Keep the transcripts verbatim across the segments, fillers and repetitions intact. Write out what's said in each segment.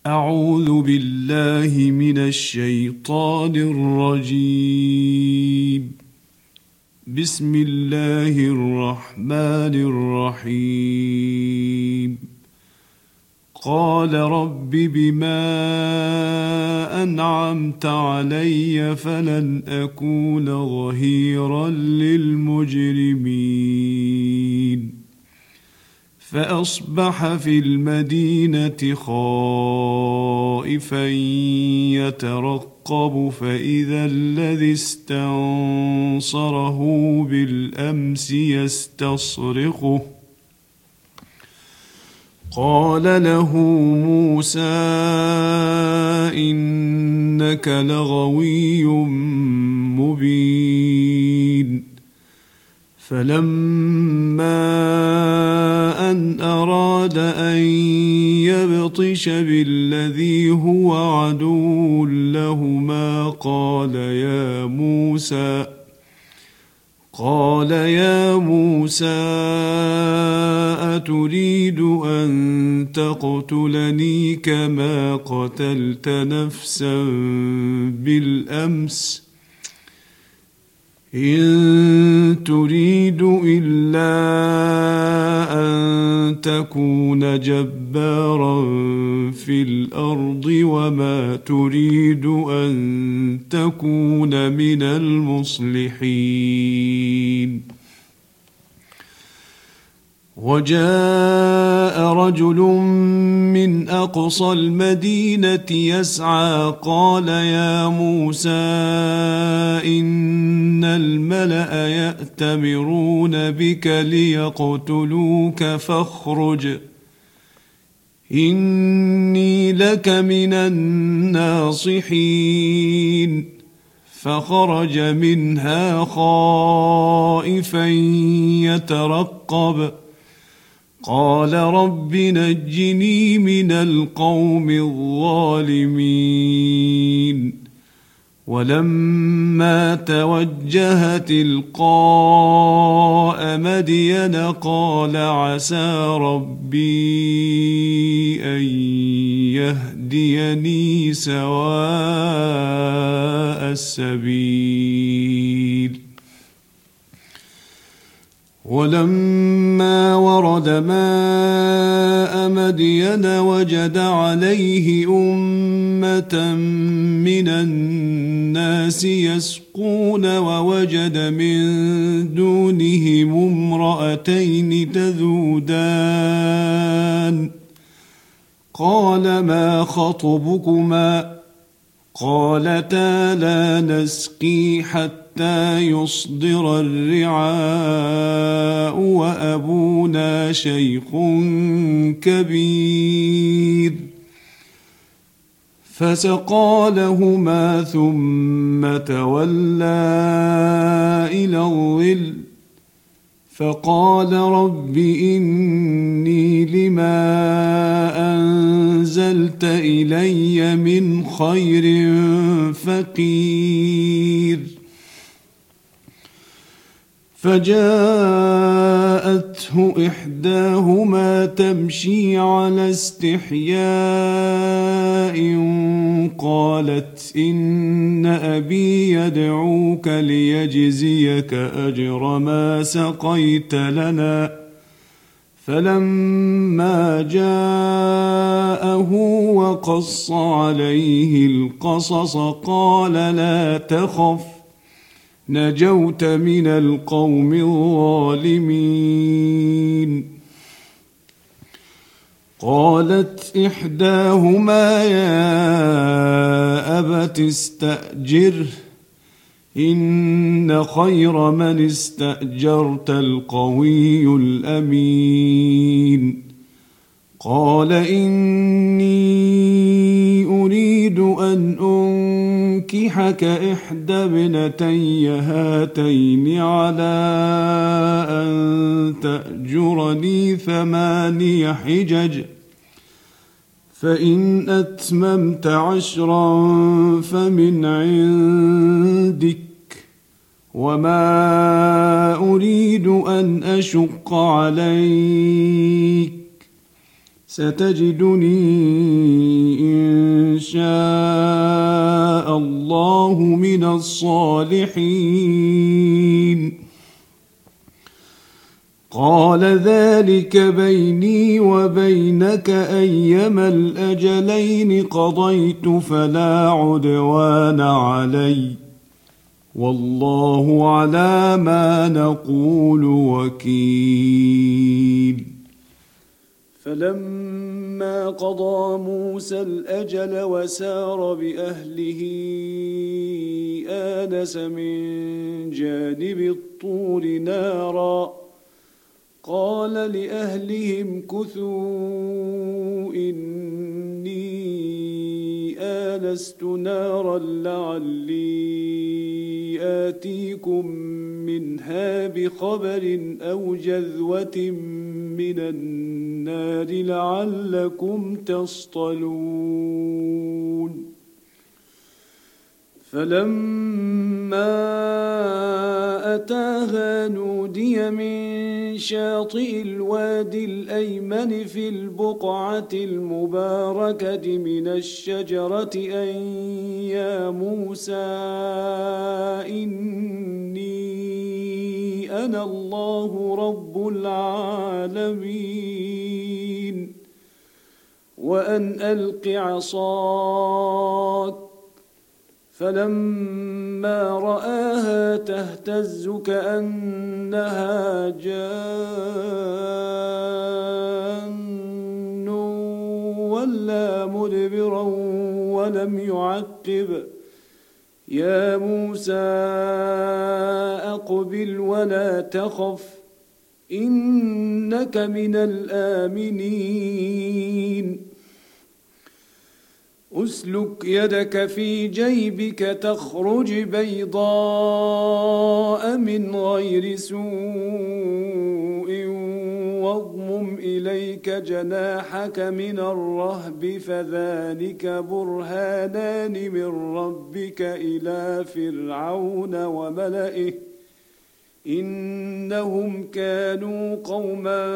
أعوذ بالله من الشيطان الرجيم. بسم الله الرحمن الرحيم. قال رب بما أنعمت علي فلن أكون ظهيرا للمجرمين. فأصبح في المدينة خائفا يترقب فإذا الذي استنصره بالأمس يستصرخه. قال له موسى إنك لغوي مبين. فلما أن أراد أن يبطش بالذي هو عدو لهما قال يا موسى قال يا موسى أتريد أن تقتلني كما قتلت نفسا بالأمس إن تريد إلا أن تكون جبارا في الأرض وما تريد أن تكون من المصلحين. وجاء رجل من أقصى المدينة يسعى قال يا موسى إن الملأ يأتمرون بك ليقتلوك فاخرج إني لك من الناصحين. فخرج منها خائفا يترقب قال رب نجني من القوم الظالمين. ولما توجه تلقاء مدين قال عسى ربي أن يهديني سواء السبيل. ولما ورد ماء مدين وجد عليه أمة من الناس يسقون ووجد من دونهم امرأتين تذودان قال ما خطبكما قالتا لا نسقي حتى حتى يصدر الرعاء وأبونا شيخ كبير. فسقى لهما ثم تولى إلى الظل فقال رب إني لما أنزلت إلي من خير فقير. فجاءته إحداهما تمشي على استحياء قالت إن أبي يدعوك ليجزيك أجر ما سقيت لنا. فلما جاءه وقص عليه القصص قال لا تخف نجوت من القوم الظالمين. قالت إحداهما يا أبت استأجره إن خير من استأجرت القوي الأمين. قال إني أريد أن أنكحك إحدى ابنتي هاتين على أن تأجرني ثماني حجج فإن أتممت عشرا فمن عندك وما أريد أن أشق عليك ستجدني إن شاء الله من الصالحين قال ذلك بيني وبينك أيما الأجلين قضيت فلا عدوان علي والله على ما نقول وكيل فلما قضى موسى الأجل وسار بأهله آنس من جانب الطور نارا قال لأهلهم كثوا إني آنست نارا لعلي آتيكم منها بخبر أو جذوة من النار لعلكم تصطلون فلما أتاها نودي من شاطئ الوادي الأيمن في البقعة المباركة من الشجرة أن يا موسى إني أنا الله رب العالمين وأن ألق عصاك فلما رآها تهتز كأنها جان ولا مدبرا ولم يعقب يا موسى أقبل ولا تخف إنك من الآمنين أسلك يدك في جيبك تخرج بيضاء من غير سوء واضمم إليك جناحك من الرهب فذلك برهانان من ربك إلى فرعون وملئه إنهم كانوا قوما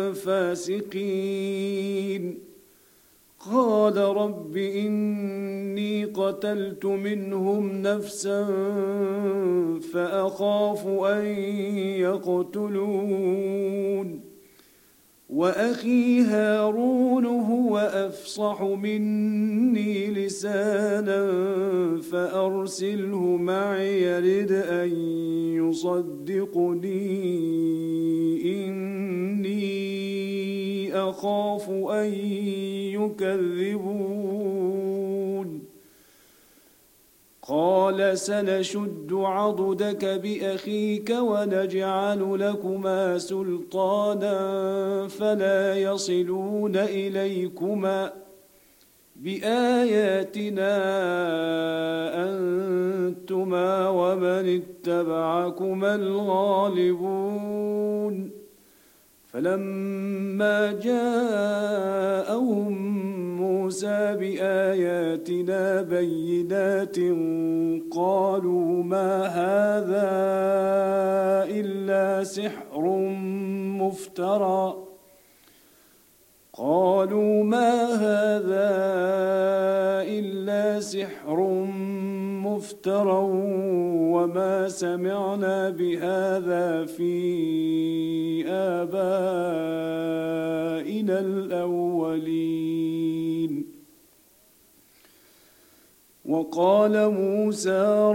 فاسقين قال رب إني قتلت منهم نفسا فأخاف أن يقتلون وأخي هارون هو أفصح مني لسانا فأرسله معي يرد أن يصدقني إني أخاف أن يكذبون قال سنشد عضدك بأخيك ونجعل لكما سلطانا فلا يصلون إليكما بآياتنا أنتما ومن اتبعكما الغالبون فلما جاءهم موسى بآياتنا بينات قالوا ما هذا إلا سحر مفترى قالوا ما هذا إلا سحر مفترى وما سمعنا بهذا في آبائنا الأولين وقال موسى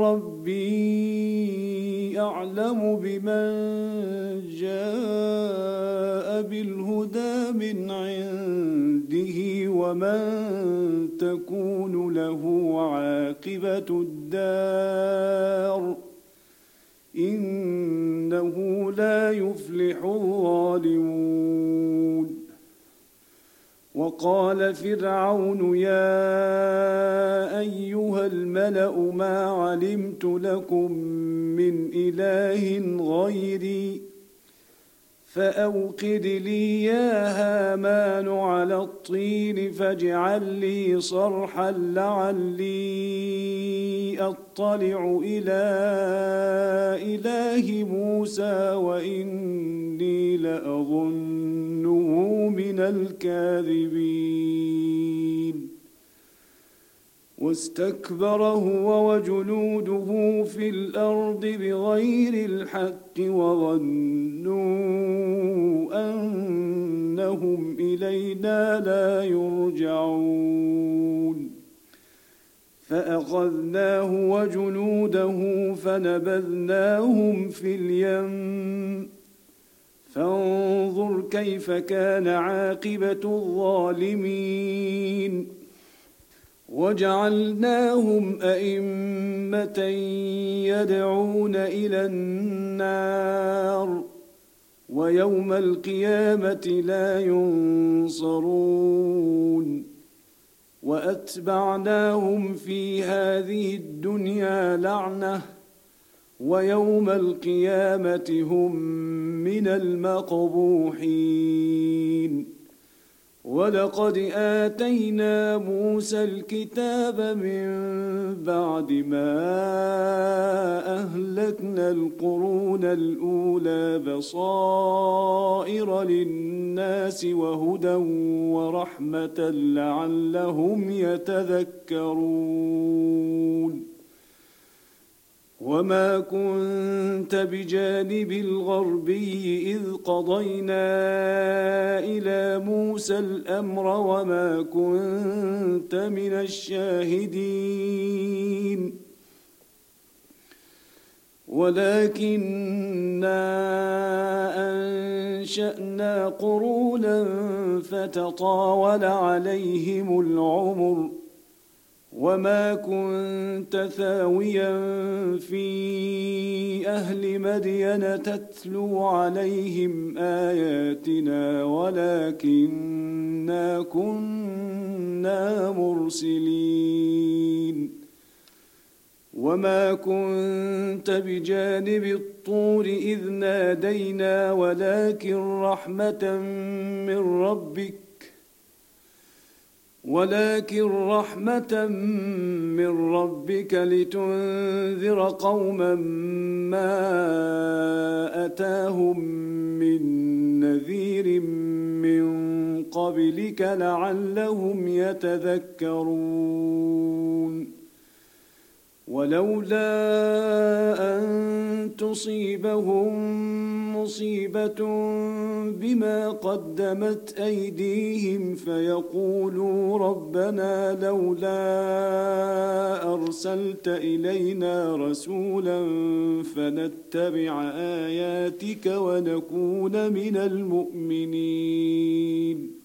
ربي أعلم بمن جاء بالهدى من عنده ومن تكون له عاقبة الدار إنه لا يفلح الظالمون وقال فرعون يا أيها الملأ ما علمت لكم من إله غيري فأوقد لي يا هامان على الطين فاجعل لي صرحا لعلي أطلع إلى إله موسى وإني لأظنه من الكاذبين واستكبر هو وجنوده في الأرض بغير الحق وظنوا أنهم إلينا لا يرجعون فأخذناه وجنوده فنبذناهم في اليم فانظر كيف كان عاقبة الظالمين وجعلناهم أئمة يدعون إلى النار ويوم القيامة لا ينصرون وأتبعناهم في هذه الدنيا لعنة ويوم القيامة هم من المقبوحين ولقد آتينا موسى الكتاب من بعد ما أهلكنا القرون الأولى بصائر للناس وهدى ورحمة لعلهم يتذكرون وما كنت بجانب الغربي إذ قضينا إلى موسى الأمر وما كنت من الشاهدين ولكننا أنشأنا قرونا فتطاول عليهم العمر وما كنت ثاويا في أهل مدين تتلو عليهم آياتنا ولكننا كنا مرسلين وما كنت بجانب الطور إذ نادينا ولكن رحمة من ربك ولكن رحمة من ربك لتنذر قوما ما أتاهم من نذير من قبلك لعلهم يتذكرون ولولا أن تصيبهم مصيبة بما قدمت أيديهم فيقولوا ربنا لولا أرسلت إلينا رسولا فنتبع آياتك ونكون من المؤمنين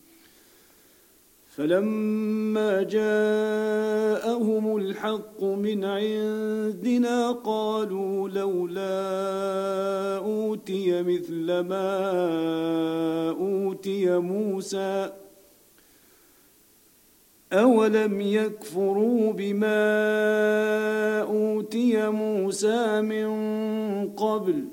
فلما جاءهم الحق من عندنا قالوا لولا أوتي مثل ما أوتي موسى أولم يكفروا بما أوتي موسى من قبل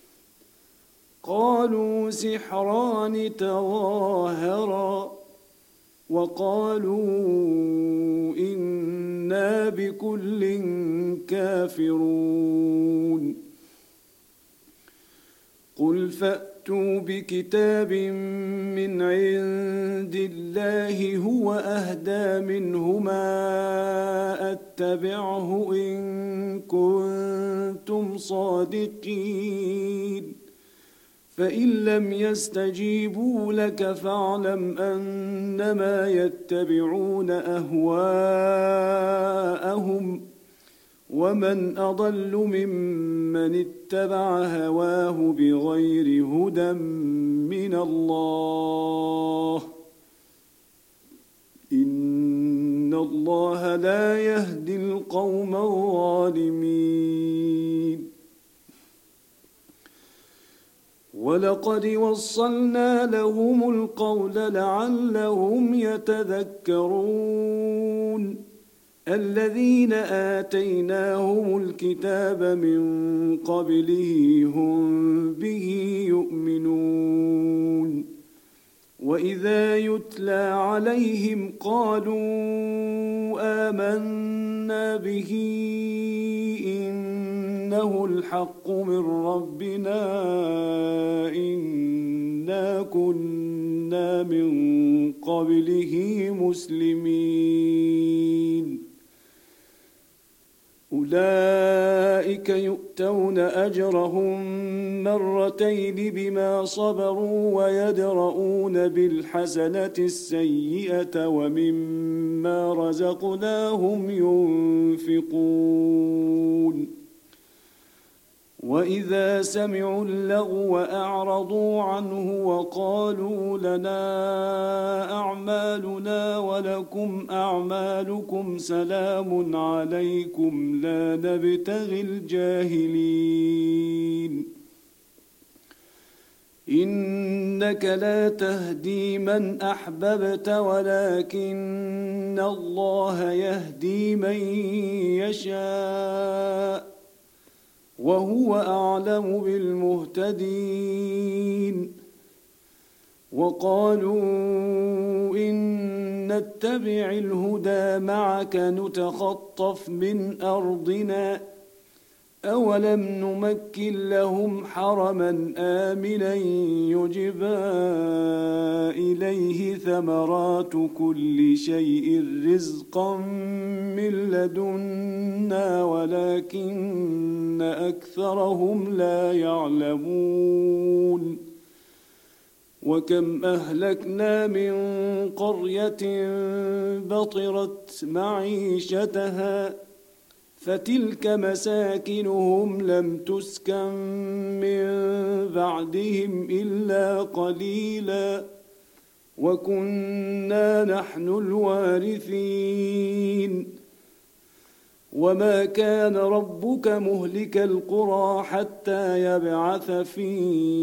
قالوا سحران تظاهرا وقالوا إنا بكل كافرون قل فأتوا بكتاب من عند الله هو أهدى منهما أتبعه إن كنتم صادقين فإن لم يستجيبوا لك فاعلم أنما يتبعون أهواءهم ومن أضل ممن اتبع هواه بغير هدى من الله إن الله لا يهدي القوم الظالمين ولقد وصلنا لهم القول لعلهم يتذكرون الذين آتيناهم الكتاب من قبله هم به يؤمنون وإذا يتلى عليهم قالوا آمنا به إنه الحق من ربنا إنا كنا من قبله مسلمين أولئك يؤتون أجرهم مرتين بما صبروا ويدرؤون بالحسنة السيئة ومما رزقناهم ينفقون وإذا سمعوا اللغو أعرضوا عنه وقالوا لنا أعمالنا ولكم أعمالكم سلام عليكم لا نبتغي الجاهلين إنك لا تهدي من أحببت ولكن الله يهدي من يشاء وهو أعلم بالمهتدين وقالوا إن نتبع الهدى معك نتخطف من أرضنا أولم نمكن لهم حرما آمنا يجبى إليه ثمرات كل شيء رزقا من لدنا ولكن أكثرهم لا يعلمون وكم أهلكنا من قرية بطرت معيشتها فتلك مساكنهم لم تسكن من بعدهم إلا قليلا وكنا نحن الوارثين وما كان ربك مهلك القرى حتى يبعث في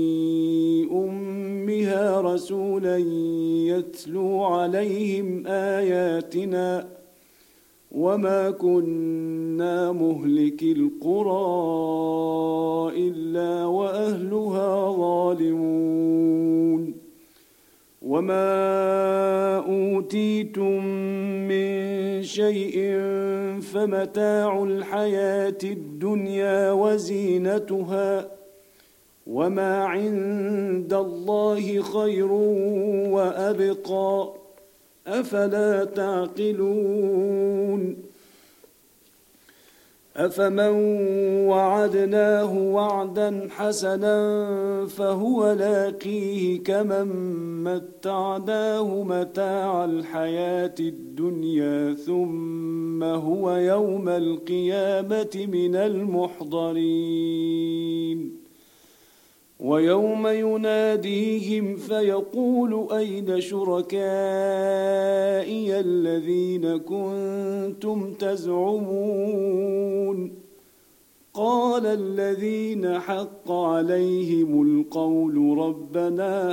أمها رسولا يتلو عليهم آياتنا وما كنا مهلك القرى إلا وأهلها ظالمون وما أوتيتم من شيء فمتاع الحياة الدنيا وزينتها وما عند الله خير وأبقى أفلا تعقلون أفمن وعدناه وعدا حسنا فهو لاقيه كمن متعناه متاع الحياة الدنيا ثم هو يوم القيامة من المحضرين ويوم يناديهم فيقول أين شركائي الذين كنتم تزعمون قال الذين حق عليهم القول ربنا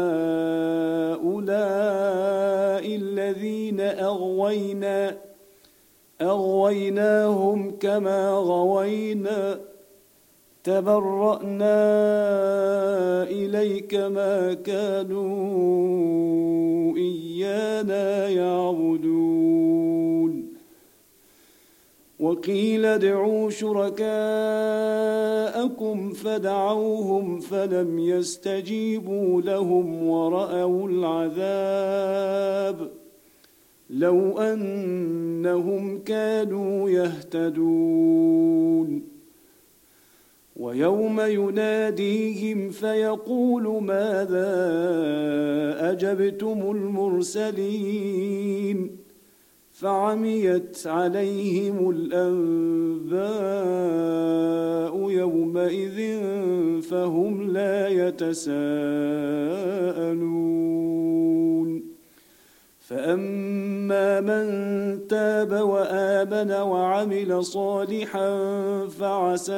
هؤلاء الذين أغوينا أغويناهم كما غوينا تبرأنا إليك ما كانوا إيانا يعبدون وقيل ادعوا شركاءكم فدعوهم فلم يستجيبوا لهم ورأوا العذاب لو أنهم كانوا يهتدون ويوم يناديهم فيقول ماذا أجبتم المرسلين فعميت عليهم الأنباء يومئذ فهم لا يتساءلون فأما من تاب وآمن وعمل صالحا فعسى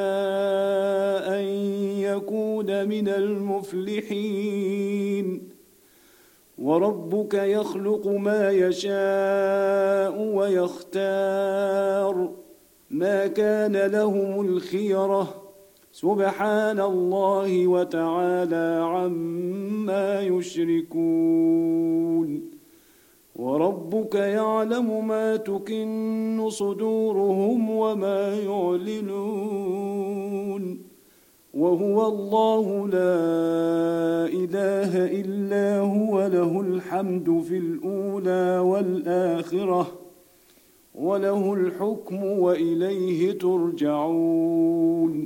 أن يكون من المفلحين وربك يخلق ما يشاء ويختار ما كان لهم الخيرة سبحان الله وتعالى عما يشركون وربك يعلم ما تكن صدورهم وما يعلنون وهو الله لا إله إلا هو له الحمد في الأولى والآخرة وله الحكم وإليه ترجعون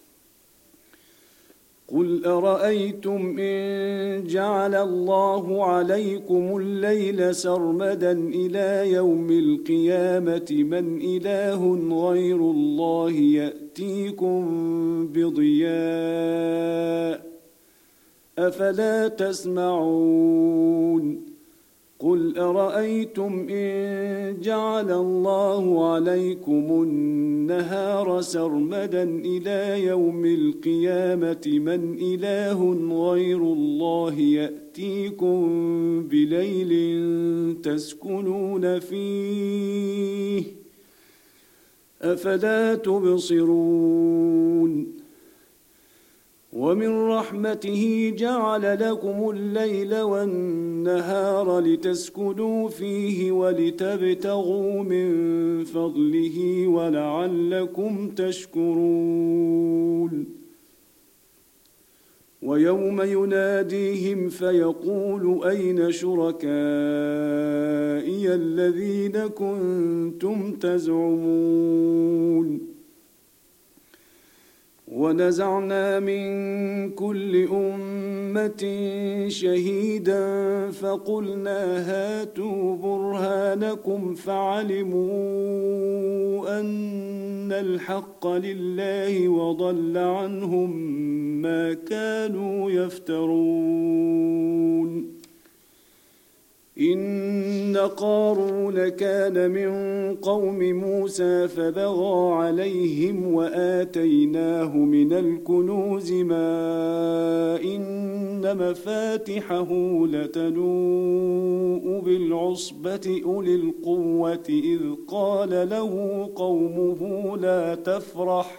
قل أرأيتم إن جعل الله عليكم الليل سرمدا إلى يوم القيامة من إله غير الله يأتيكم بضياء أفلا تسمعون قل أرأيتم إن جعل الله عليكم النهار سرمدا إلى يوم القيامة من إله غير الله يأتيكم بليل تسكنون فيه أفلا تبصرون ومن رحمته جعل لكم الليل والنهار لتسكنوا فيه ولتبتغوا من فضله ولعلكم تشكرون ويوم يناديهم فيقول أين شركائي الذين كنتم تزعمون ونزعنا من كل أمة شهيدا فقلنا هاتوا برهانكم فعلموا أن الحق لله وضل عنهم ما كانوا يفترون إن قارون كان من قوم موسى فبغى عليهم وآتيناه من الكنوز ما إن مفاتحه لتنوء بالعصبة أولي القوة إذ قال له قومه لا تفرح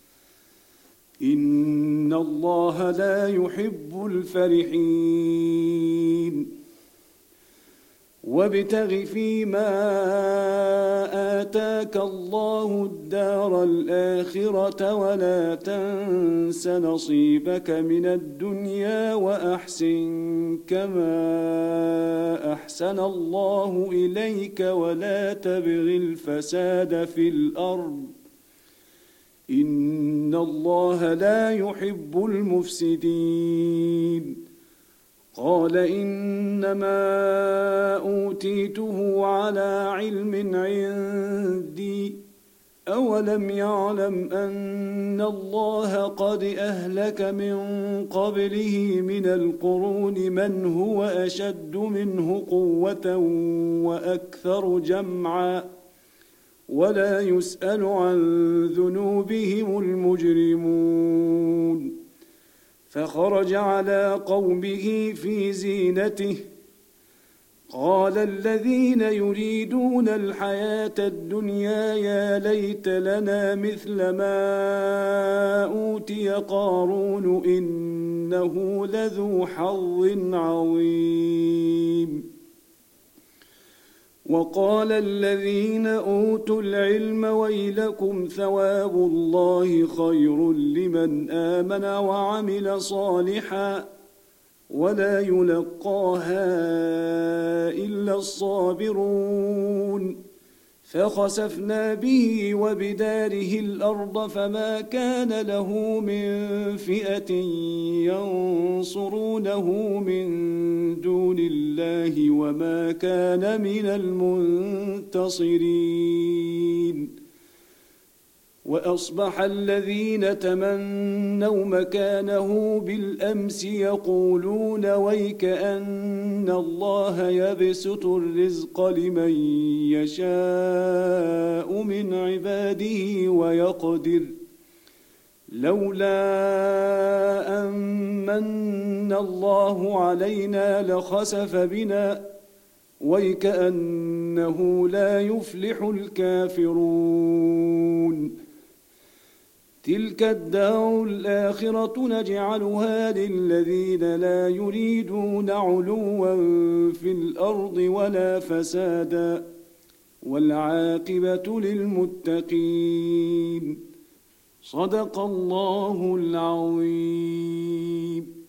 إن الله لا يحب الفرحين وابتغ فيما آتاك الله الدار الآخرة ولا تنس نصيبك من الدنيا وأحسن كما أحسن الله إليك ولا تبغ الفساد في الأرض إن الله لا يحب المفسدين قال إنما أوتيته على علم عندي أولم يعلم أن الله قد أهلك من قبله من القرون من هو أشد منه قوة وأكثر جمعا ولا يسأل عن ذنوبهم المجرمون فخرج على قومه في زينته قال الذين يريدون الحياة الدنيا يا ليت لنا مثل ما أوتي قارون إنه لذو حظ عظيم وقال الذين أوتوا العلم ويلكم ثواب الله خير لمن آمن وعمل صالحا ولا يلقاها إلا الصابرون فخسفنا به وبداره الأرض فما كان له من فئة ينصرونه من دون الله وما كان من المنتصرين وأصبح الذين تمنوا مكانه بالأمس يقولون ويك أن الله يبسط الرزق لمن يشاء من عباده ويقدر لولا أن من الله علينا لخسف بنا وكأنه لا يفلح الكافرون تلك الدار الآخرة نجعلها للذين لا يريدون علوا في الأرض ولا فسادا والعاقبة للمتقين صدق الله العظيم.